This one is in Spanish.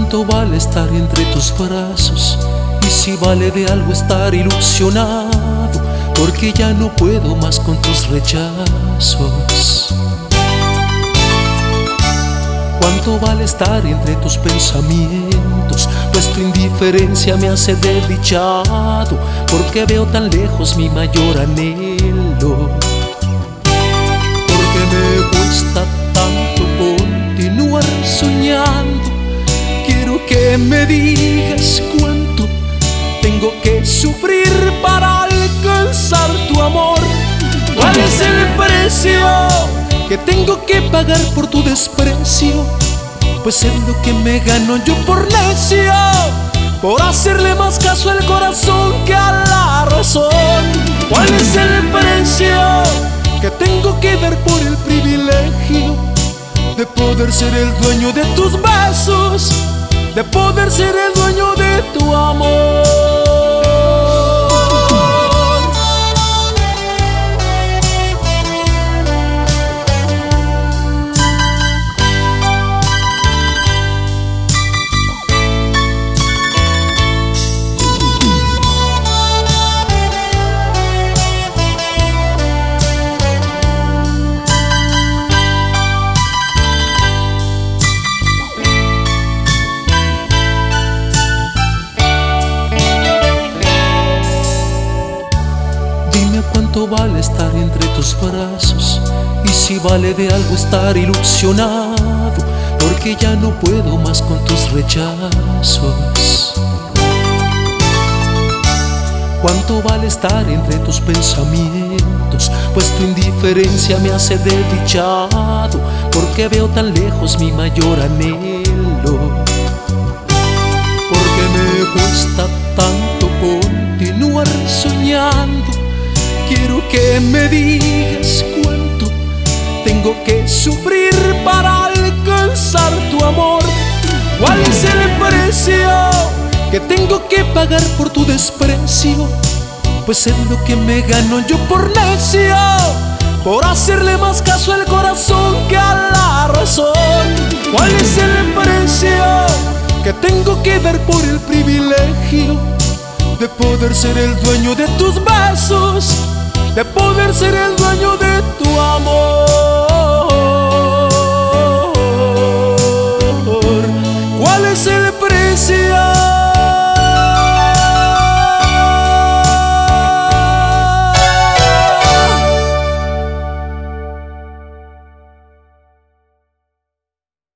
cuánto vale estar entre tus brazos y si vale de algo estar ilusionado, porque ya no puedo más con tus rechazos. Cuánto vale estar entre tus pensamientos, pues tu indiferencia me hace desdichado, porque veo tan lejos mi mayor anhelo. Porque me cuesta tanto continuar soñando. Quiero que me digas cuánto tengo que sufrir para alcanzar tu amor. ¿Cuál es el precio que tengo que pagar por tu desprecio? Pues es lo que me gano yo por necio, por hacerle más caso al corazón que a la razón. ¿Cuál es el precio que tengo que dar por el privilegio de poder ser el dueño de tus besos, de poder ser el dueño de tu amor? Cuánto vale estar entre tus brazos y si vale de algo estar ilusionado, porque ya no puedo más con tus rechazos. Cuánto vale estar entre tus pensamientos, pues tu indiferencia me hace desdichado, porque veo tan lejos mi mayor anhelo. Porque me cuesta tanto continuar soñando. Quiero que me digas cuánto tengo que sufrir para alcanzar tu amor. ¿Cuál es el precio que tengo que pagar por tu desprecio? Pues es lo que me gano yo por necio, por hacerle más caso al corazón que a la razón. ¿Cuál es el precio que tengo que dar por el privilegio de poder ser el dueño de tus besos, de poder ser el dueño de tu amor?